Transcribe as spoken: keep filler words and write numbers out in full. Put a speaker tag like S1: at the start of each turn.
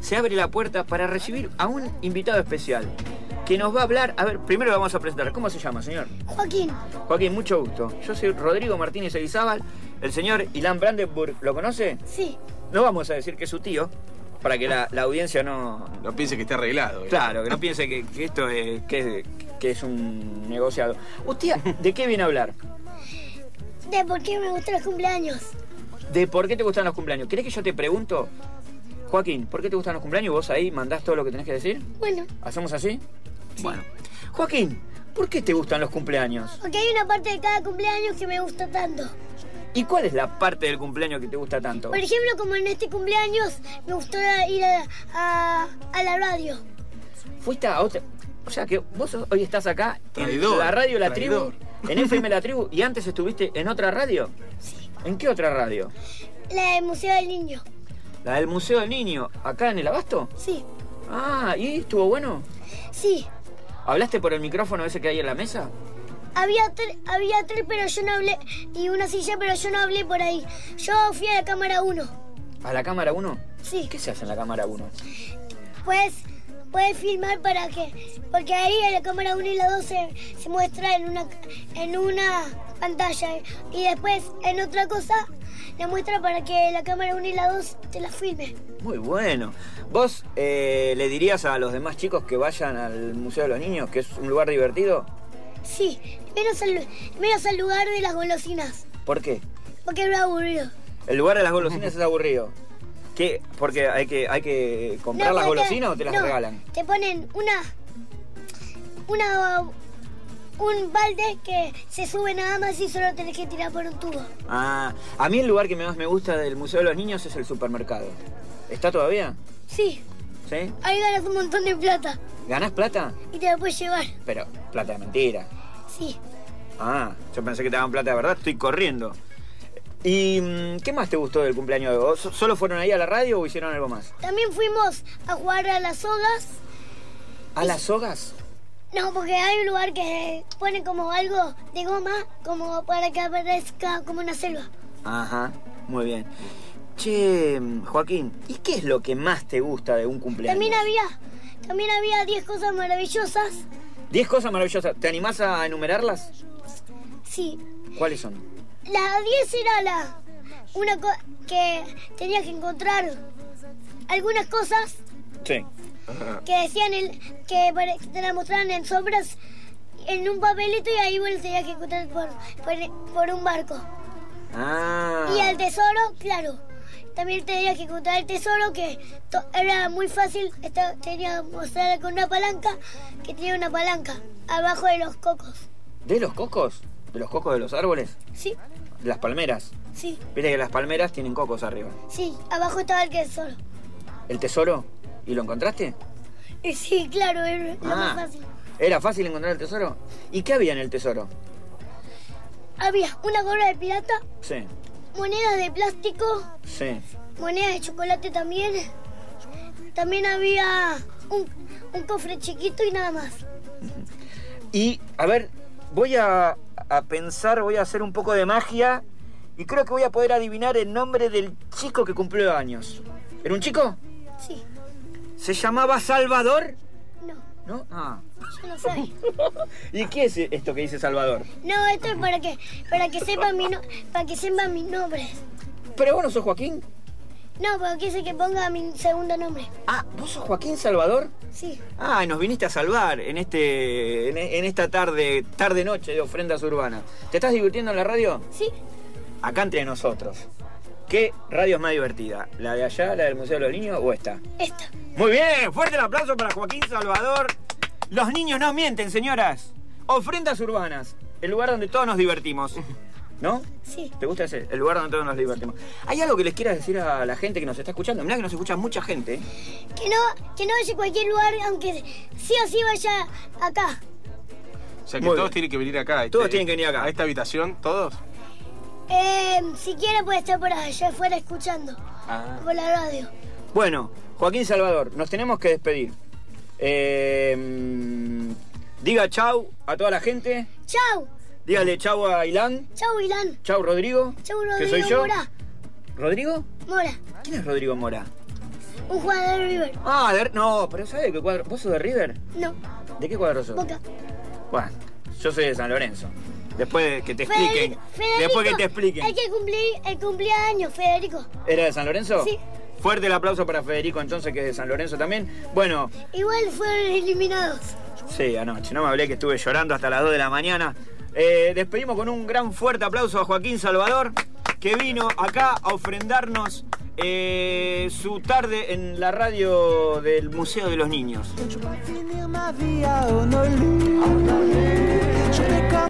S1: se abre la puerta para recibir a un invitado especial que nos va a hablar. A ver, primero lo vamos a presentar. ¿Cómo se llama, señor?
S2: Joaquín.
S1: Joaquín, mucho gusto. Yo soy Rodrigo Martínez Elizábal. El señor Ilan Brandenburg, ¿lo conoce?
S2: Sí.
S1: No vamos a decir que es su tío, para que la, la audiencia no...
S3: No piense que esté arreglado. ¿eh?
S1: Claro, que no piense que, que esto es, que, que es un negociado. ¿Usted de qué viene a hablar?
S2: De por qué me gustan los cumpleaños.
S1: ¿De por qué te gustan los cumpleaños? ¿Querés que yo te pregunto? Joaquín, ¿por qué te gustan los cumpleaños? ¿Vos ahí mandás todo lo que tenés que decir?
S2: Bueno.
S1: ¿Hacemos así?
S2: Sí.
S1: Bueno. Joaquín, ¿por qué te gustan los cumpleaños?
S2: Porque hay una parte de cada cumpleaños que me gusta tanto.
S1: ¿Y cuál es la parte del cumpleaños que te gusta tanto?
S2: Por ejemplo, como en este cumpleaños, me gustó ir a, a, a la radio.
S1: ¿Fuiste a otra? O sea que vos hoy estás acá
S3: Traidor,
S1: en la radio La
S3: traidor.
S1: Tribu, en F M La Tribu, y antes estuviste en otra radio.
S2: Sí.
S1: ¿En qué otra radio?
S2: La del Museo del Niño.
S1: La del Museo del Niño, acá en el Abasto.
S2: Sí.
S1: Ah, ¿y estuvo bueno?
S2: Sí.
S1: ¿Hablaste por el micrófono ese que hay en la mesa?
S2: Había tres, había tres, pero yo no hablé. Y una silla, pero yo no hablé por ahí. Yo fui a la cámara uno.
S1: ¿A la cámara uno?
S2: Sí.
S1: ¿Qué se hace en la cámara uno?
S2: Pues puedes filmar para que... Porque ahí en la cámara uno y la dos se, se muestra en una, en una pantalla. Y después en otra cosa le muestra para que la cámara uno y la dos te la filme.
S1: Muy bueno. ¿Vos eh, le dirías a los demás chicos que vayan al Museo de los Niños, que es un lugar divertido?
S2: Sí, menos al, menos al lugar de las golosinas.
S1: ¿Por qué?
S2: Porque es muy aburrido.
S1: El lugar de las golosinas es aburrido. ¿Qué? ¿Porque hay que, hay que comprar
S2: No,
S1: las
S2: porque-
S1: golosinas o te las
S2: no,
S1: regalan?
S2: Te ponen una... Una... Un balde que se sube nada más y solo tenés que tirar por un tubo.
S1: Ah, a mí el lugar que más me gusta del Museo de los Niños es el supermercado. ¿Está todavía?
S2: Sí,
S1: ¿Sí?
S2: ahí ganas un montón de plata
S1: ¿Ganás plata?
S2: y te la puedes llevar.
S1: Pero plata de mentira.
S2: Sí.
S1: Ah, yo pensé que te daban plata de verdad, estoy corriendo. ¿Y mm, qué más te gustó del cumpleaños de vos? ¿Solo fueron ahí a la radio o hicieron algo más?
S2: También fuimos a jugar a las sogas.
S1: ¿A las sogas?
S2: No, porque hay un lugar que pone como algo de goma, como para que aparezca como una selva.
S1: Ajá, muy bien. Che, Joaquín, ¿y qué es lo que más te gusta de un cumpleaños?
S2: También había, también había diez cosas maravillosas.
S1: Diez cosas maravillosas. ¿Te animás a enumerarlas?
S2: Sí.
S1: ¿Cuáles son?
S2: La diez era la una co que tenías que encontrar algunas cosas
S1: Sí.
S2: que decían el que pare- te la mostraban en sombras en un papelito y ahí vos lo tenías que encontrar por, por, por un barco.
S1: Ah.
S2: Y el tesoro, claro. También tenías que encontrar el tesoro que to- era muy fácil. Esta- tenía que mostrar con una palanca que tenía una palanca abajo de los cocos.
S1: ¿De los cocos? ¿De los cocos de los árboles?
S2: Sí,
S1: ¿De las palmeras?
S2: sí,
S1: Viste que las palmeras tienen cocos arriba.
S2: sí. Abajo estaba el tesoro.
S1: ¿El tesoro? ¿Y lo encontraste?
S2: Y sí, claro, era lo
S1: Ah.
S2: más fácil.
S1: ¿Era fácil encontrar el tesoro? ¿Y qué había en el tesoro?
S2: Había una gorra de pirata,
S1: Sí,
S2: monedas de plástico,
S1: sí.
S2: monedas de chocolate también. También había un, un cofre chiquito y nada más.
S1: Y, a ver, voy a, a pensar, voy a hacer un poco de magia y creo que voy a poder adivinar el nombre del chico que cumplió años. ¿Era un chico?
S2: Sí,
S1: ¿Se llamaba Salvador?
S2: no,
S1: ¿No? Ah.
S2: yo no sé.
S1: ¿Y qué es esto que dice Salvador?
S2: No, esto es para que para que sepan mi no, para que sepan mis nombres.
S1: ¿Pero vos no sos Joaquín?
S2: No, pero quise que ponga mi segundo nombre.
S1: Ah, ¿vos sos Joaquín Salvador?
S2: Sí,
S1: Ah, y nos viniste a salvar en este en, en esta tarde, tarde-noche de Ofrendas Urbanas. ¿Te estás divirtiendo en la radio?
S2: sí,
S1: Acá entre nosotros. ¿Qué radio es más divertida? ¿La de allá, la del Museo de los Niños o esta?
S2: esta.
S1: Muy bien, fuerte el aplauso para Joaquín Salvador. Los niños no mienten, señoras. Ofrendas Urbanas, el lugar donde todos nos divertimos. ¿No?
S2: Sí.
S1: ¿Te gusta ese? El lugar donde todos nos divertimos. ¿Hay algo que les quieras decir a la gente que nos está escuchando? Mirá que nos escucha mucha gente.
S2: Que no, que no vaya a cualquier lugar, aunque sí o sí vaya acá.
S3: O sea que
S1: Muy
S3: todos
S1: bien.
S3: tienen que venir acá. a este-
S1: Todos tienen que venir acá.
S3: A esta habitación, ¿todos?
S2: Eh, si quiere puede estar por allá afuera escuchando.
S3: Ah.
S2: Por la radio.
S1: Bueno, Joaquín Salvador, nos tenemos que despedir. Eh, mm, diga chau a toda la gente.
S2: Chau,
S1: Dígale chau a Ilan.
S2: chau Ilan.
S1: Chau Rodrigo.
S2: Chau
S1: ¿Que
S2: Rodrigo
S1: soy yo?
S2: Mora.
S1: ¿Rodrigo?
S2: Mora.
S1: ¿Quién es Rodrigo Mora?
S2: Un jugador de River.
S1: Ah, de, no, pero ¿sabes de qué cuadro? ¿Vos sos de River?
S2: No.
S1: ¿De qué cuadro sos?
S2: Boca.
S1: Bueno, yo soy de San Lorenzo. Después de que te expliquen.
S2: Federico, Federico,
S1: después que te expliquen.
S2: El que cumplí, el cumplía años, Federico.
S1: ¿Era de San Lorenzo?
S2: Sí.
S1: Fuerte el aplauso para Federico entonces, que es de San Lorenzo también. Bueno,
S2: Igual fueron eliminados.
S1: sí, anoche, no me hablé que estuve llorando hasta las dos de la mañana. Eh, despedimos con un gran fuerte aplauso a Joaquín Salvador, que vino acá a ofrendarnos eh, su tarde en la radio del Museo de los Niños.